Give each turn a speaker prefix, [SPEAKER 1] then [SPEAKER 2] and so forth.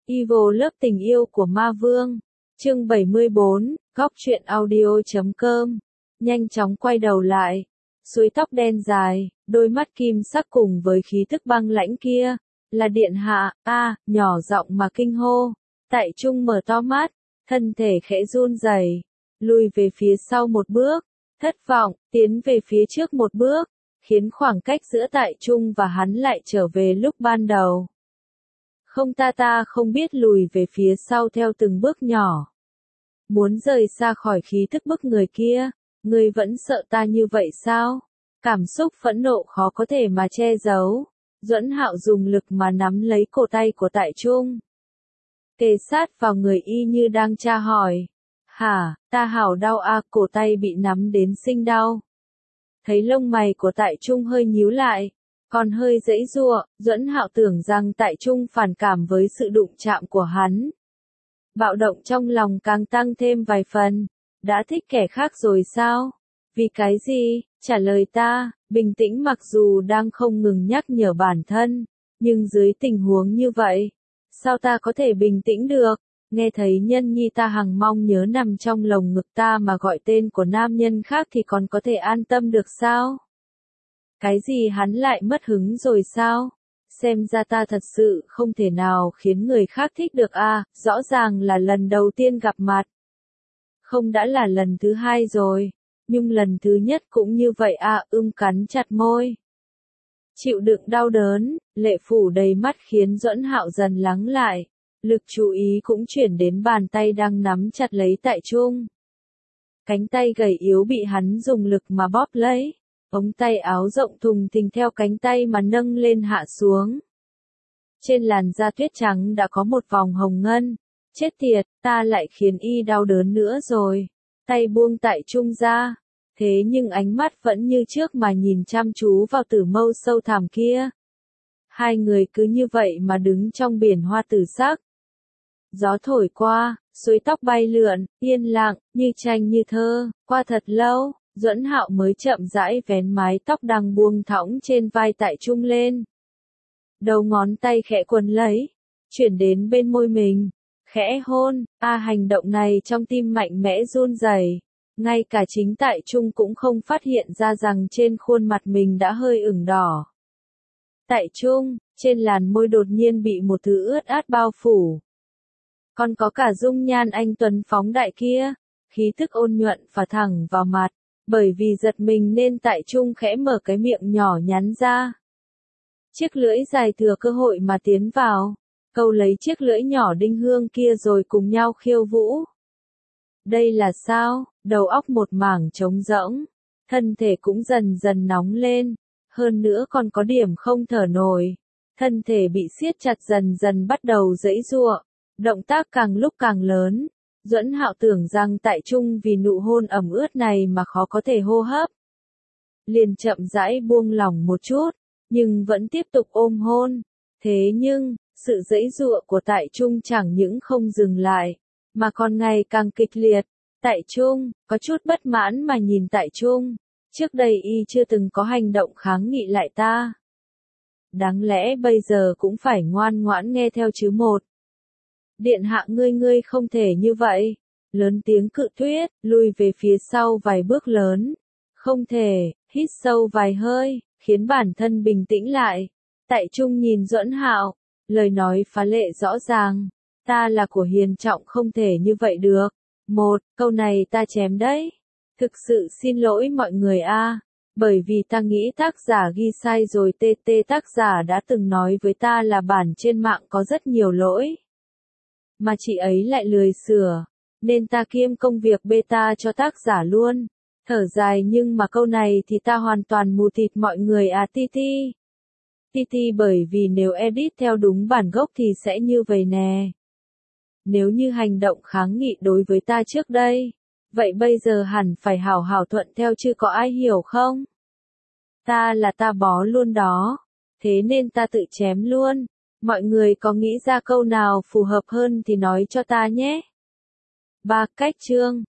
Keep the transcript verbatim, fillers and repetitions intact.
[SPEAKER 1] Evil Love tình yêu của ma vương. Chương bảy mươi bốn, góc truyện audio chấm com. Nhanh chóng quay đầu lại. Suối tóc đen dài, đôi mắt kim sắc cùng với khí tức băng lãnh kia. Là điện hạ, a, nhỏ giọng mà kinh hô. Tại Trung mở to mắt, thân thể khẽ run rẩy, lùi về phía sau một bước, thất vọng, tiến về phía trước một bước, khiến khoảng cách giữa Tại Trung và hắn lại trở về lúc ban đầu. Không ta ta không biết lùi về phía sau theo từng bước nhỏ. Muốn rời xa khỏi khí thức bức người kia, ngươi vẫn sợ ta như vậy sao? Cảm xúc phẫn nộ khó có thể mà che giấu. Duẫn Hạo dùng lực mà nắm lấy cổ tay của Tại Trung. Kề sát vào người y như đang tra hỏi. Hả, ta hảo đau a, cổ tay bị nắm đến sinh đau. Thấy lông mày của Tại Trung hơi nhíu lại, còn hơi giãy giụa, Duẫn Hạo tưởng rằng Tại Trung phản cảm với sự đụng chạm của hắn. Bạo động trong lòng càng tăng thêm vài phần. Đã thích kẻ khác rồi sao? Vì cái gì? Trả lời ta. Bình tĩnh mặc dù đang không ngừng nhắc nhở bản thân, nhưng dưới tình huống như vậy, sao ta có thể bình tĩnh được? Nghe thấy nhân nhi ta hằng mong nhớ nằm trong lồng ngực ta mà gọi tên của nam nhân khác thì còn có thể an tâm được sao? Cái gì hắn lại mất hứng rồi sao? Xem ra ta thật sự không thể nào khiến người khác thích được a, à, rõ ràng là lần đầu tiên gặp mặt. Không đã là lần thứ hai rồi, nhưng lần thứ nhất cũng như vậy a, à, ưm cắn chặt môi. Chịu đựng đau đớn, lệ phủ đầy mắt khiến Duẫn Hạo dần lắng lại, lực chú ý cũng chuyển đến bàn tay đang nắm chặt lấy Tại Trung. Cánh tay gầy yếu bị hắn dùng lực mà bóp lấy. Ống tay áo rộng thùng thình theo cánh tay mà nâng lên hạ xuống. Trên làn da tuyết trắng đã có một vòng hồng ngân. Chết tiệt, ta lại khiến y đau đớn nữa rồi. Tay buông Tại Trung ra. Thế nhưng ánh mắt vẫn như trước mà nhìn chăm chú vào tử mâu sâu thẳm kia. Hai người cứ như vậy mà đứng trong biển hoa tử sắc. Gió thổi qua, suối tóc bay lượn, yên lặng, như tranh như thơ, qua thật lâu. Duẫn Hạo mới chậm rãi vén mái tóc đang buông thõng trên vai Tại Trung lên. Đầu ngón tay khẽ quấn lấy, chuyển đến bên môi mình, khẽ hôn, a à, hành động này trong tim mạnh mẽ run rẩy. Ngay cả chính Tại Trung cũng không phát hiện ra rằng trên khuôn mặt mình đã hơi ửng đỏ. Tại Trung, trên làn môi đột nhiên bị một thứ ướt át bao phủ. Còn có cả dung nhan anh tuấn phóng đại kia, khí thức ôn nhuận phả thẳng vào mặt. Bởi vì giật mình nên Tại Trung khẽ mở cái miệng nhỏ nhắn ra. Chiếc lưỡi dài thừa cơ hội mà tiến vào, câu lấy chiếc lưỡi nhỏ đinh hương kia rồi cùng nhau khiêu vũ. Đây là sao? Đầu óc một mảng trống rỗng, thân thể cũng dần dần nóng lên, hơn nữa còn có điểm không thở nổi. Thân thể bị siết chặt dần dần bắt đầu giãy giụa, động tác càng lúc càng lớn. Duẫn Hạo tưởng rằng Tại Trung vì nụ hôn ẩm ướt này mà khó có thể hô hấp. Liền chậm rãi buông lỏng một chút, nhưng vẫn tiếp tục ôm hôn. Thế nhưng, sự giãy giụa của Tại Trung chẳng những không dừng lại, mà còn ngày càng kịch liệt. Tại Trung, có chút bất mãn mà nhìn Tại Trung. Trước đây y chưa từng có hành động kháng nghị lại ta. Đáng lẽ bây giờ cũng phải ngoan ngoãn nghe theo chứ một. Điện hạ ngươi ngươi không thể như vậy. Lớn tiếng cự tuyết, lùi về phía sau vài bước lớn. Không thể, hít sâu vài hơi, khiến bản thân bình tĩnh lại. Tại Trung nhìn Duẫn Hạo, lời nói phá lệ rõ ràng. Ta là của hiền trọng không thể như vậy được. Một, câu này ta chém đấy. Thực sự xin lỗi mọi người a, bởi vì ta nghĩ tác giả ghi sai rồi. tê tê tác giả đã từng nói với ta là bản trên mạng có rất nhiều lỗi. Mà chị ấy lại lười sửa, nên ta kiêm công việc beta cho tác giả luôn. Thở dài nhưng mà câu này thì ta hoàn toàn mù tịt mọi người à Titi. Titi bởi vì nếu edit theo đúng bản gốc thì sẽ như vậy nè. Nếu như hành động kháng nghị đối với ta trước đây, vậy bây giờ hẳn phải hảo hảo thuận theo chứ có ai hiểu không? Ta là ta bó luôn đó, thế nên ta tự chém luôn. Mọi người có nghĩ ra câu nào phù hợp hơn thì nói cho ta nhé. Ba cách chương,